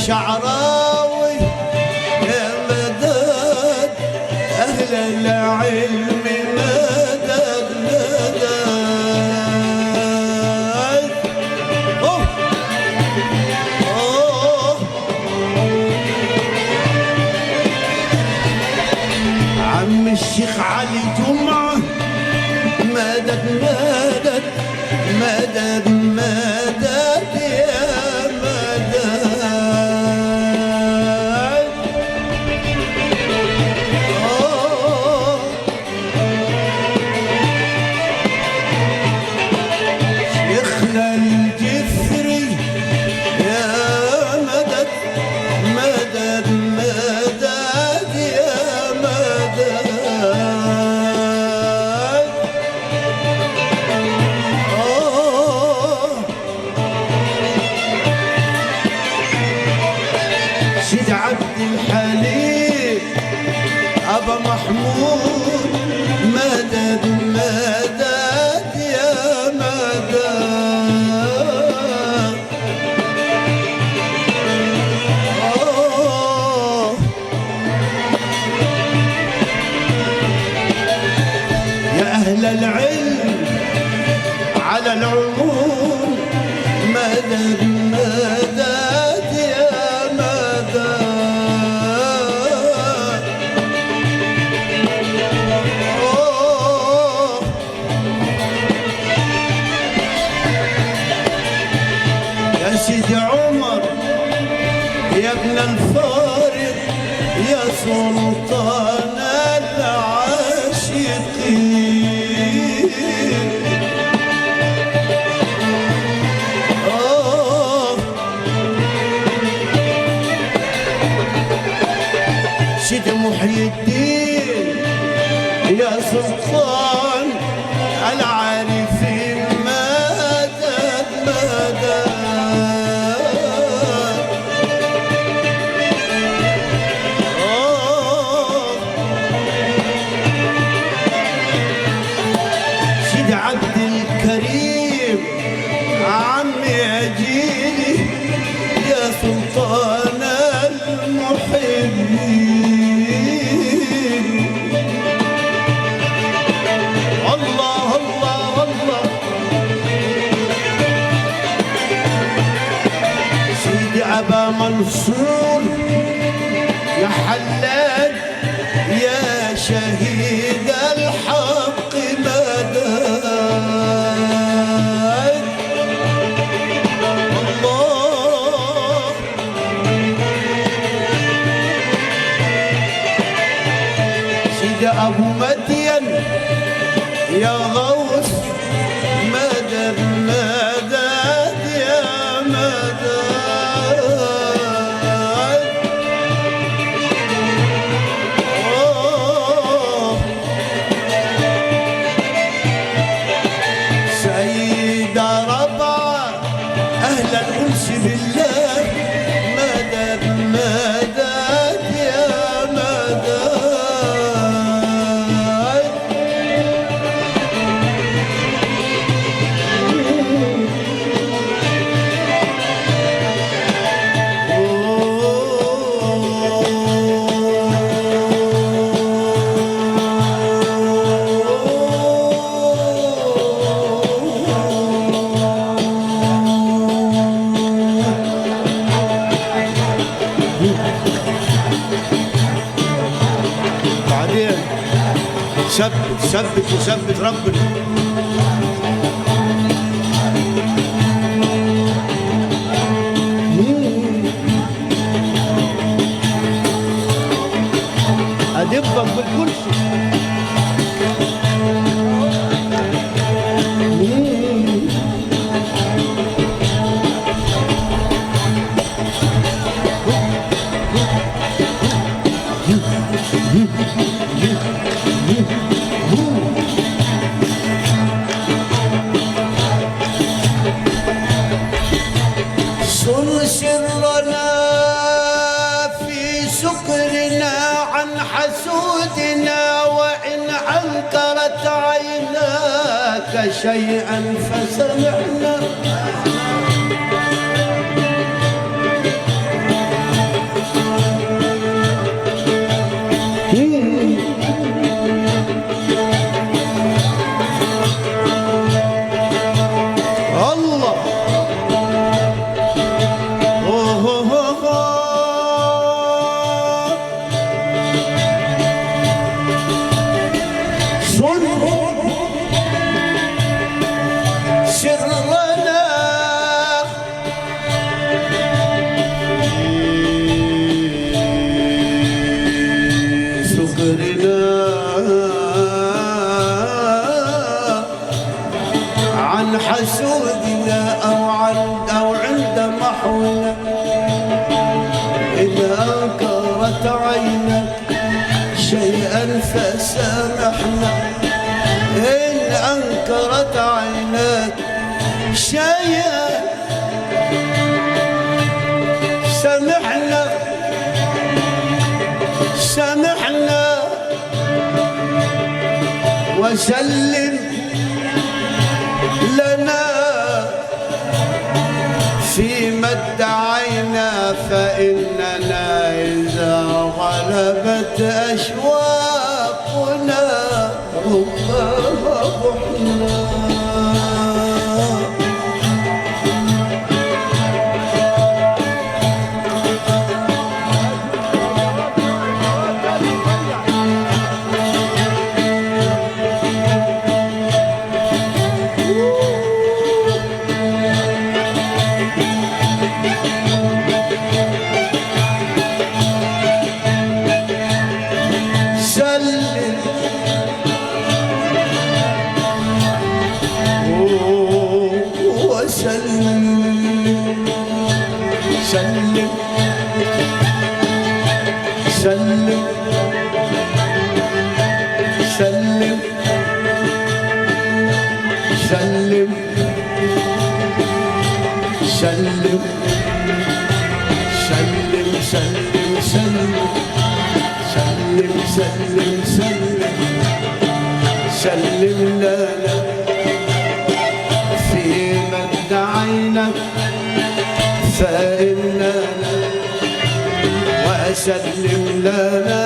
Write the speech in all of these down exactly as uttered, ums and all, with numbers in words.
شعراوي يا مدد أهل العلم مدد مدد. أوه أوه عم الشيخ علي جمعة مدد مدد مدد مدد يا مدد. أوه شيخنا الجفري يا مدد مدد مدد يا مدد. سيد عبد الحليم أبا محمود مدد مدد يا مدد. أوه يا أهل العلم على العموم مدد مدد يا مدد. أوه يا سيدي عمر يا ابن الفارق يا سلطان العاشقين. أوه سيدي محي الدين يا سلطان العارفين مدد مدد. أوه سيدي عبد الكريم عمي أجيلي يا سلطان المحبين. الله الله الله سيدي أبا منصور يا حلاج يا شهيد الحق مدد. الله سيدي أبو مدين يا غوث مدد مدد يا مدد. أوه سيدة ربعة أهل الأنس بالله مدد مدد يا مدد. بعدين ثبت ثبت وثبت ربنا. أدبك بالكرسي. صن سرنا في سكرنا عن حسودنا وإن أنكرت عيناك شيئا فسمعنا حسودنا أو عند أو عند محونا، إن أنكرت عينك شيئا فسامحنا، إن أنكرت عينك شيئا سامحنا سامحنا، وسلم لنا فيما ادعينا، فإننا إذا غلبت أشواقنا ربما ضحنا. سلم سلم سلم سلم سلم سلم سلم سلم سلم سلم سلم لنا فيما ادعينا، فإننا وسلم لنا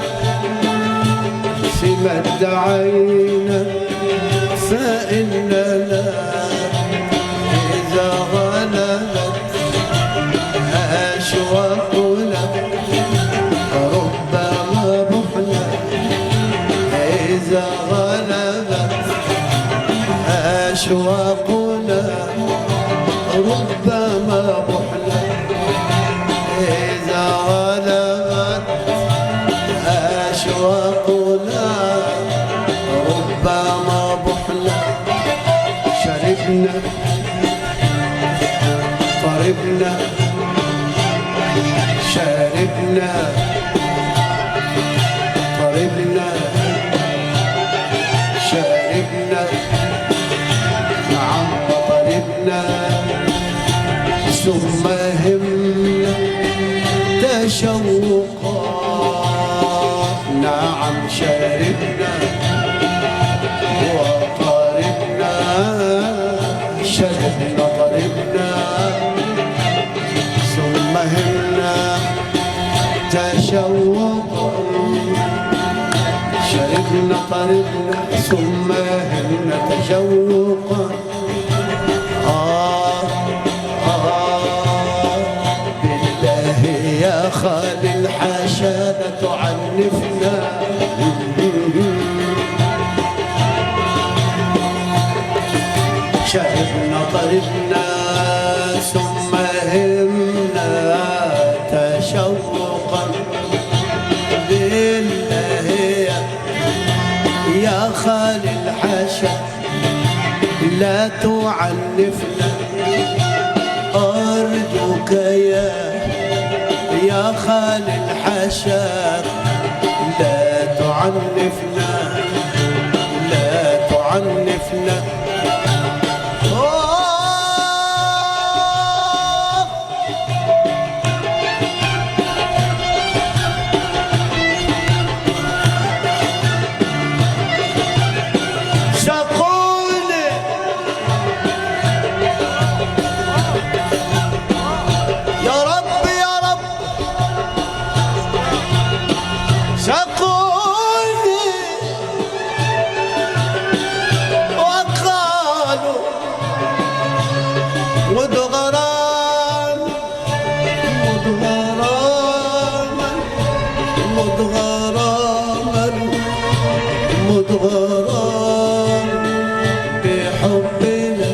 فيما ادعينا، فإننا إذا غلبت أشواقنا ربما رحنا، إذا غلبت أشواقنا ربما بحنا، إذا غلبت أشواقنا ربما بحنا. شربنا طربنا شربنا طربنا شربنا نعم وطربنا، ثم همنا تشوقا نعم شربنا وطربنا شربنا طربنا، ثم همنا تشوقا شربنا طربنا، ثم همنا تشوقا. آه يا خالي الحاشا لا تعنفنا، شربنا طربنا ثم همنا تشوقا، بالله يا خالي الحاشا لا تعنفنا، أرجوك يا يا خالي الحشا لا تعنفنا لا تعنفنا. غرام بحبنا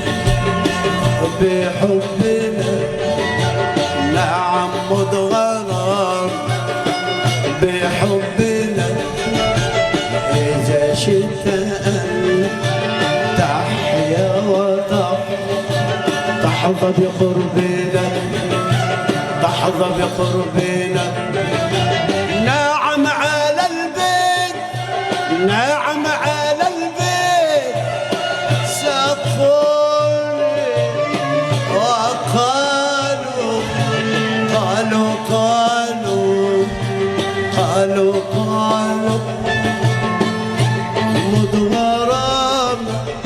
بحبنا نعم مد غرام بحبنا إذا شئت أن تحيا وطن تحظى بقربنا تحظى بقربنا. نعم على البيت نعم على البيت سقفوني وقالوا قالوا قالوا قالوا قالوا مدغرام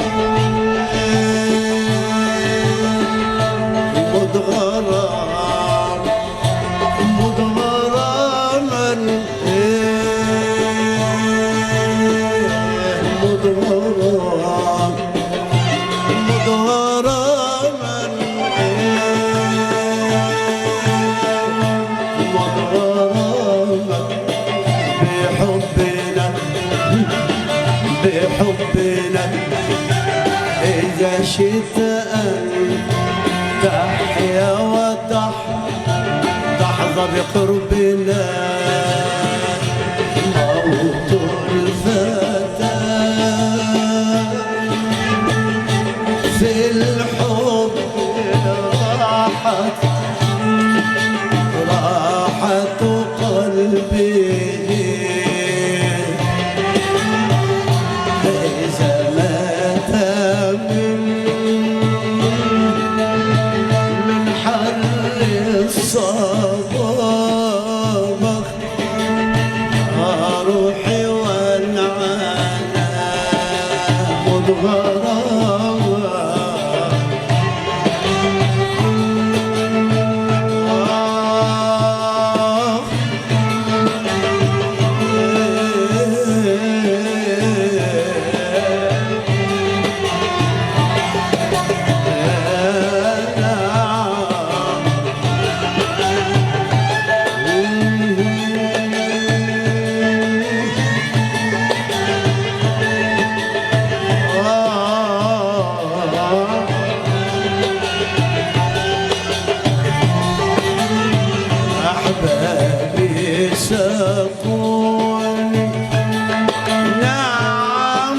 مدغرام مدغراما مدغرام مدغراما مدغراما بحبنا بحبنا. إذا شئت أن تحيا وتح تحظى بقربنا. موت الفتى في الحب راحت راحة قلبي. إذا مات من حر الصباح روحي والعنا مدغرام. أحبابي سقوني نعم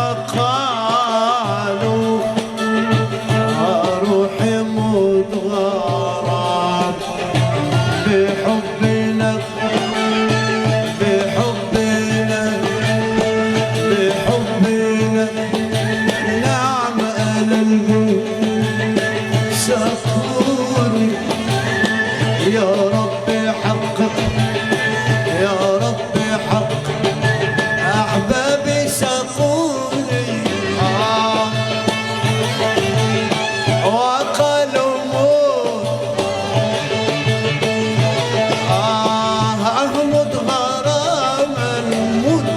وقالوا روحي مدغرام بحبنا بحبنا بحبنا. نعم أنا البيت سقوني يا ربي حقق يا ربي حقق. أحبابي سقوني آه وقالوا موت آه مدغراما موت.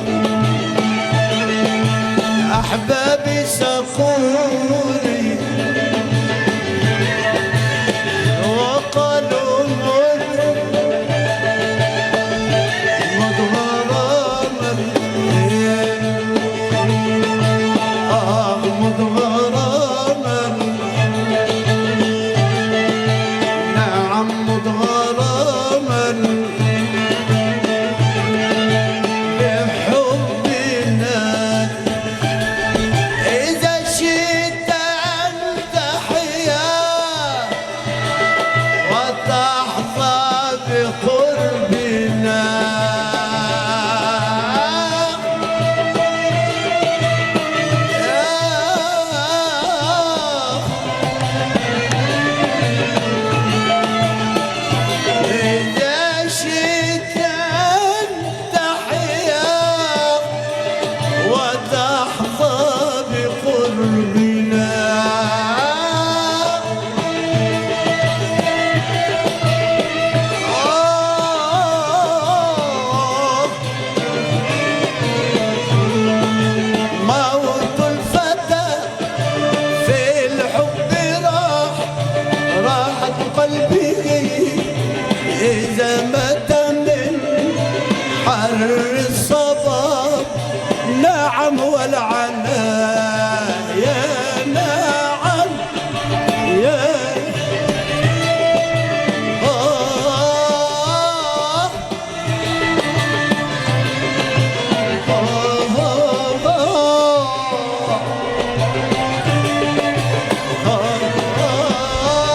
أحبابي سقوني وقالوا نعم والعنا يا نعم يا آه آه آه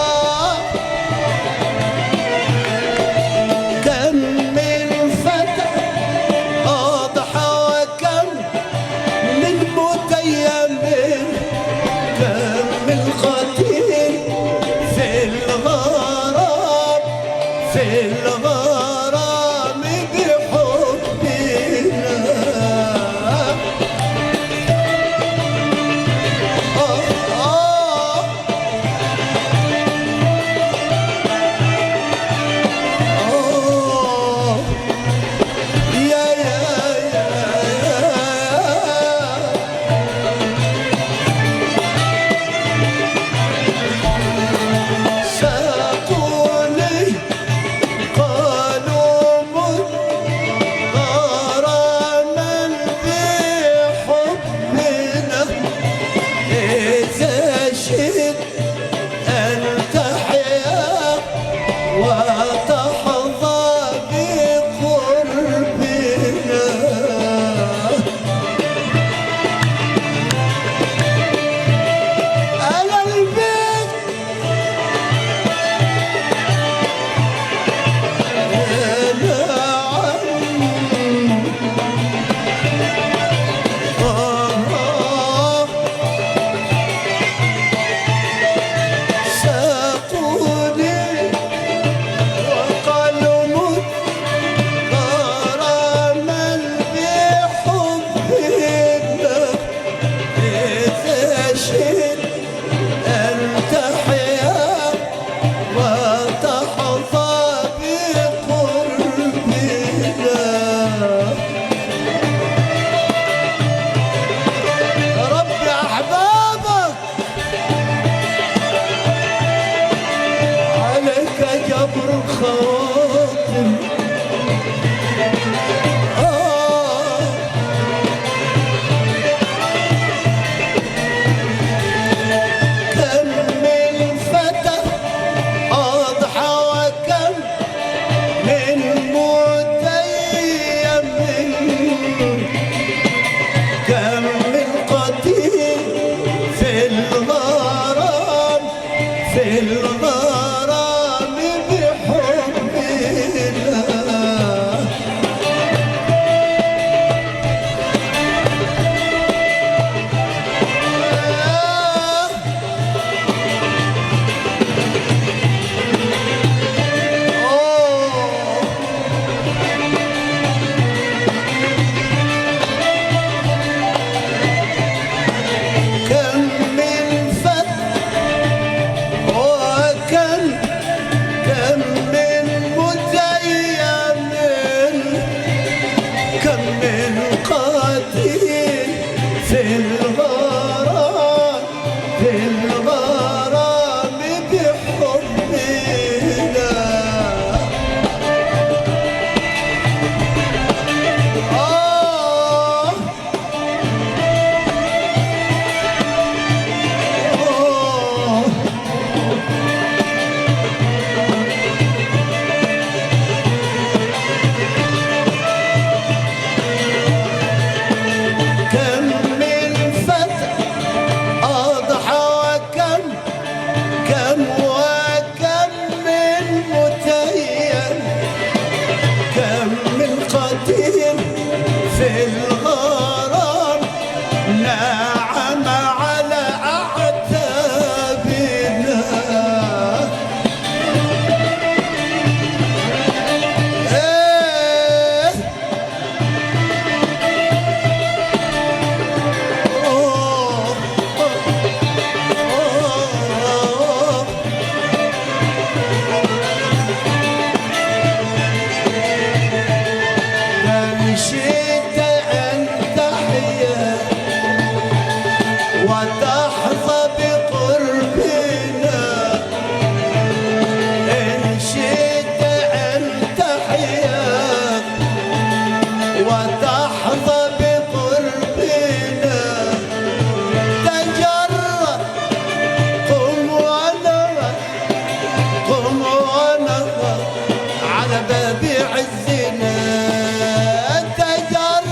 على باب عزنا تجر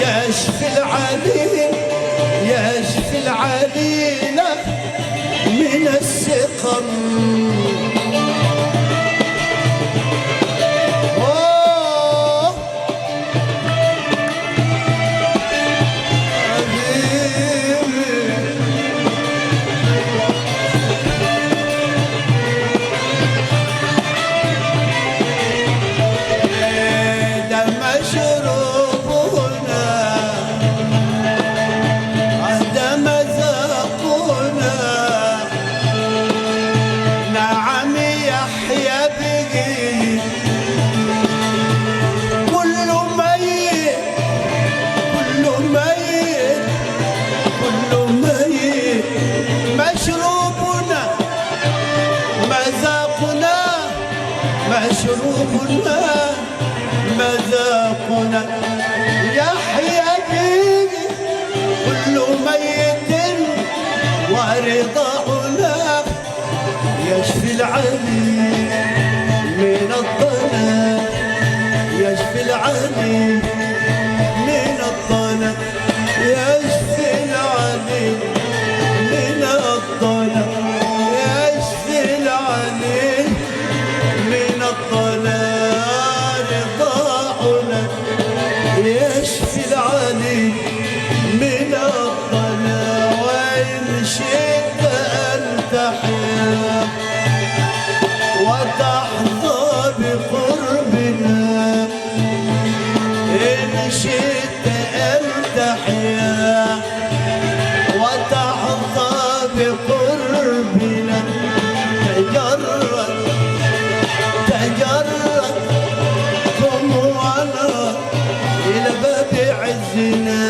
يشفي العليل يشفي العليل من السقم. مشروبنا مذاقنا يحيى به كل ميت ورضاعنا يشفي العليل من الضنا يشفي العليل من الضنا يشفي العليل من الضنا يشفي العليل من الضلال ضاعنا يشفي العليل من الضلال. وإن شئت أن تحيا وتحظى بقربنا إن شئت أن تحيا وتحظى بقربنا تجرد تجرد دموعنا إلى باب عزنا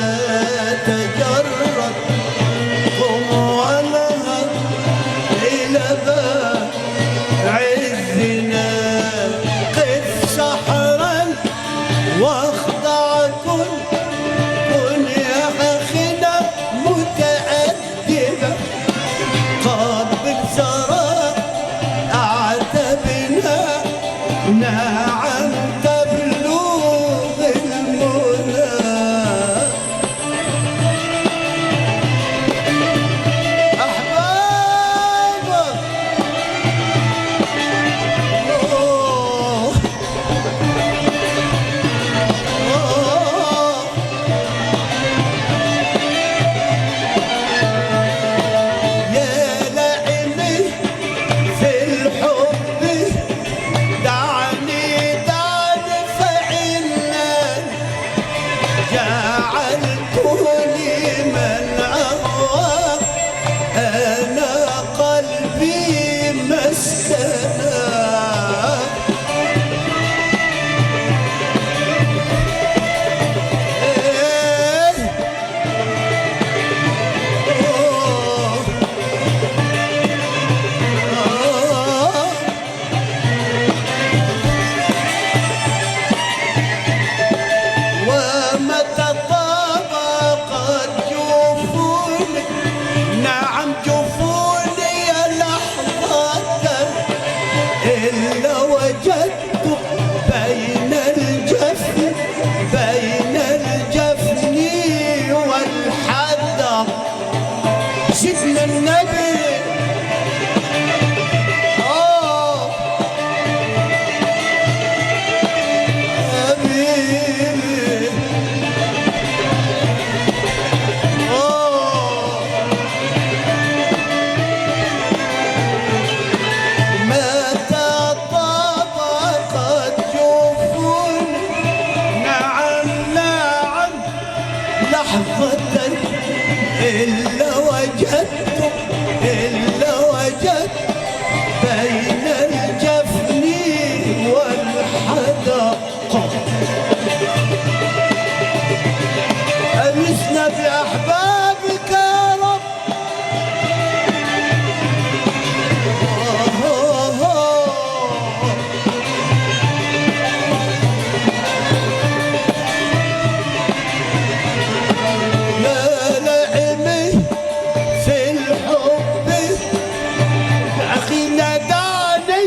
تجرد دموعنا إلى باب عزنا. قف سحرا واخضع كن كن يا أخنا متأدبا قبل سراء أعتبنا نعم تبلغ المنى. أحبابك أوه أوه يا لعبي في الحب دعني دعني فإنا جعلته لمن أهوى أنا قلبي مسكنا. إيه أوه آه ومتى طابقت جفوني نعم جفوني لحظة إلا وجدت بين الجفن بين الجفن والحذر سيدنا النبي آه حبيبي آه متى طابقت جفوني نعم نعم لحظة إلا وجدت إلا وجدت بين الجفن والحدقة. أنسنا بأحبابك يا رب آه آه يا نعمي في الحب أخي ناداني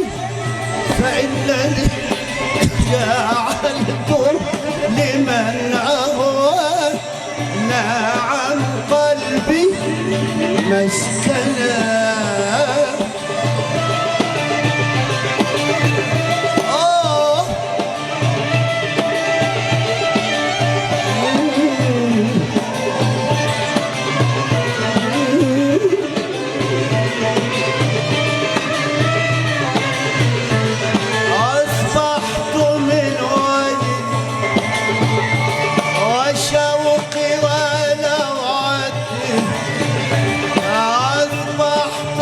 فإنني جعلت لمن أهوى عن قلبي مسكنا. آه أصبحت من وجدي وشوقي ولوعتي، أصبحت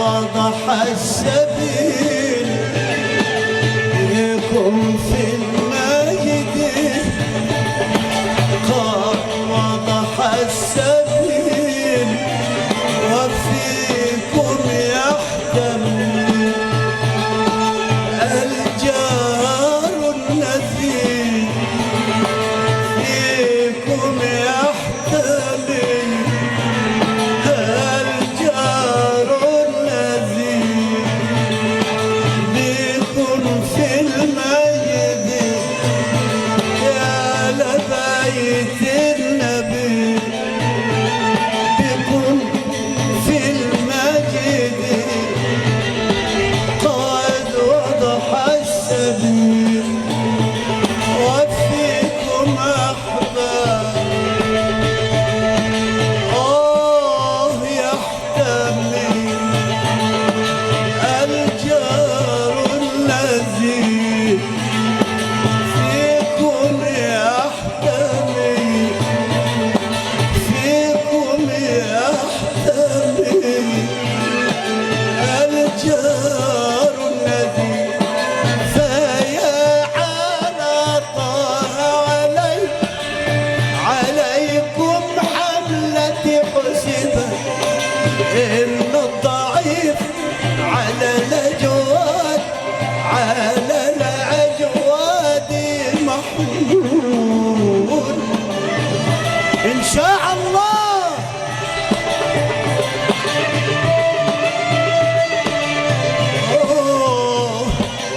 وضح السبيل بكم في المجد، قد وضح السبيل وفيكم يحتمي الجار النذير، فيكم يحتمي الجار النذير، بكم في المجد يا لبيت النبي، بكم في المجد قد وضح السبيل وفيكم أحباب. آه يحتمي الجار الذي فيكم يحتمي، فيكم يحتمي الجار الذي، فيا على طه علي عليكم حملة حسبة، إن الضعيف على الأجواد على الأجواد محمود إن شاء الله. أوه.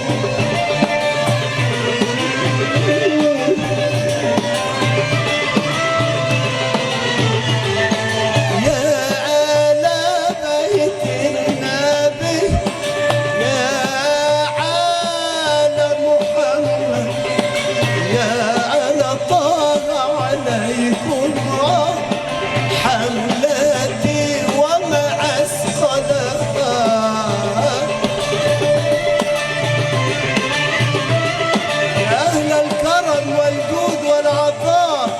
يا آل بيت النبي، يا آل محمد، يا آل طه عليكم حملتي ومع الصدقات، يا أهل الكرم والجود والعطاء.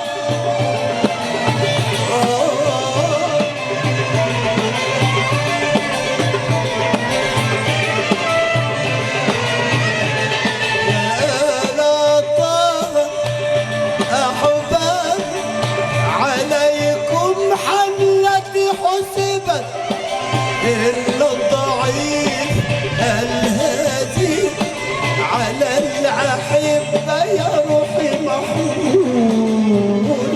آل طه أحباب عليكم حملتي حسبت، إلا الضعيف الهادي على الأحبة يا روحي محمود.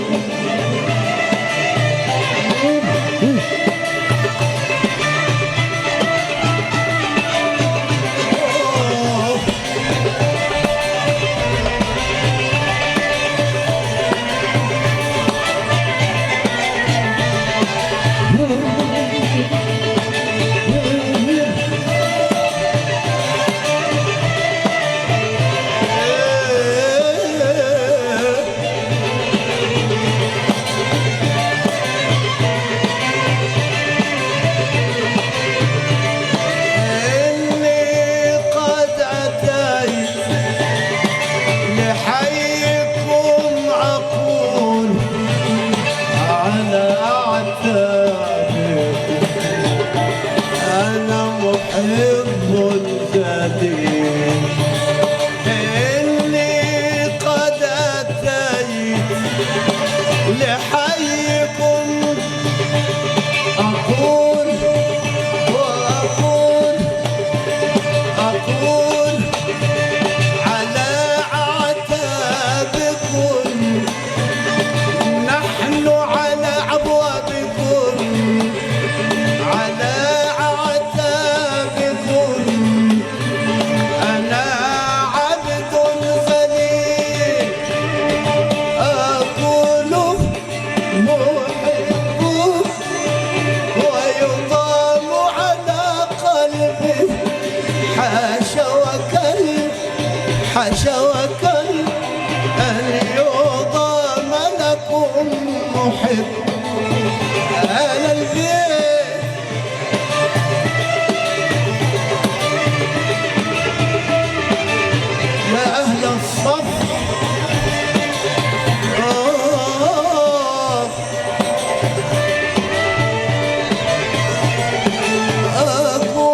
حاشا وكل أن يوضى ملك محب أهل البيت. يا أهل الصف أقول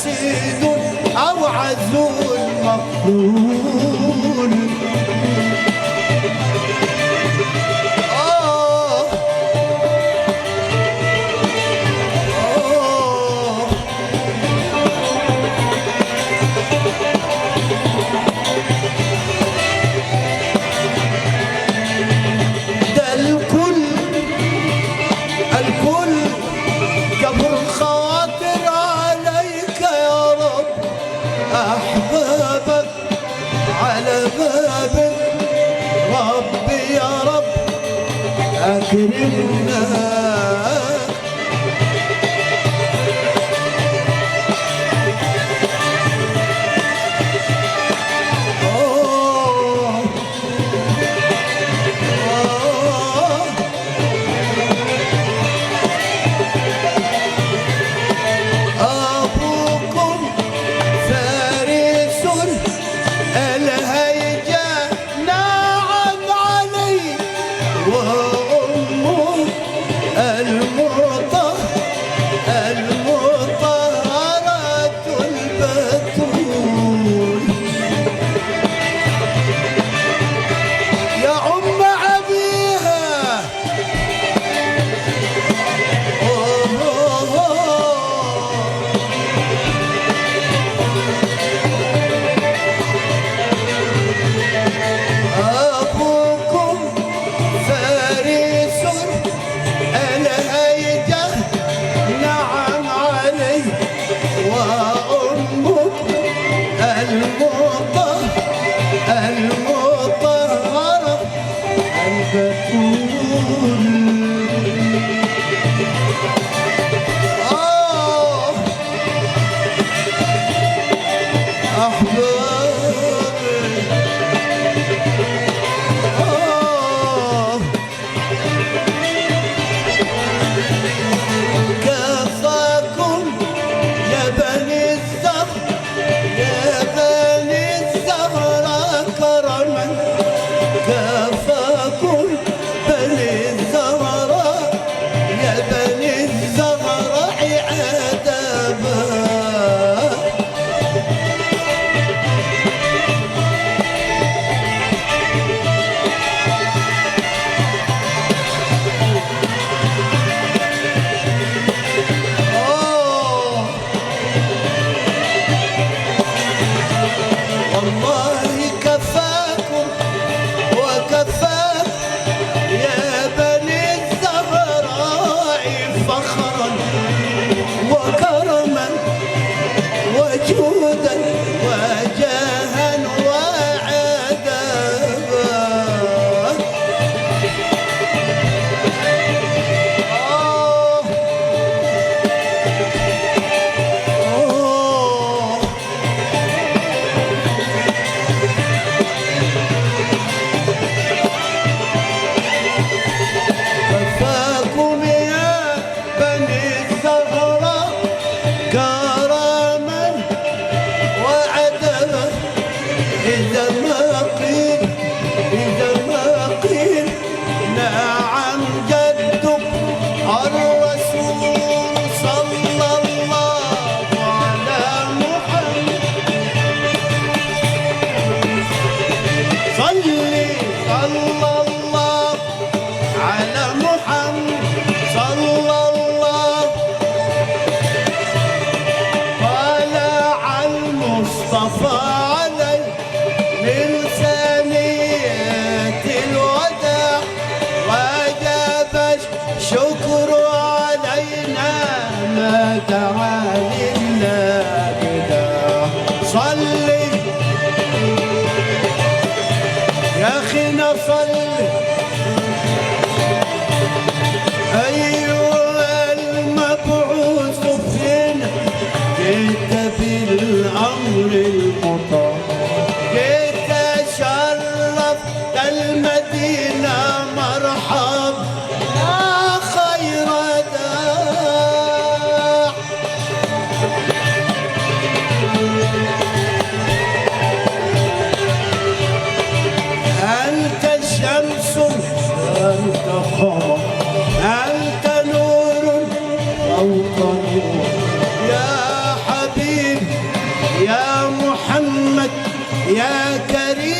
رشيد أو عزول مقبول. آه آه ده الكل الكل جبر خواطر عليك يا رب، أحبابك على بابك ربي يا رب أكرمنا. آه آه أبوكم فارس الهيجة نعم علي، وأمه المطهرة المطهرة البتول. يا أم أبيها أبوكم فارس الهيجة نعم علي، وأمه المطهرة المطهرة البتول. آه أحبابي آه كفاكم يا بني الزهر يا بني الزهرة كرما، كفاكم بني الزهرة يا كريم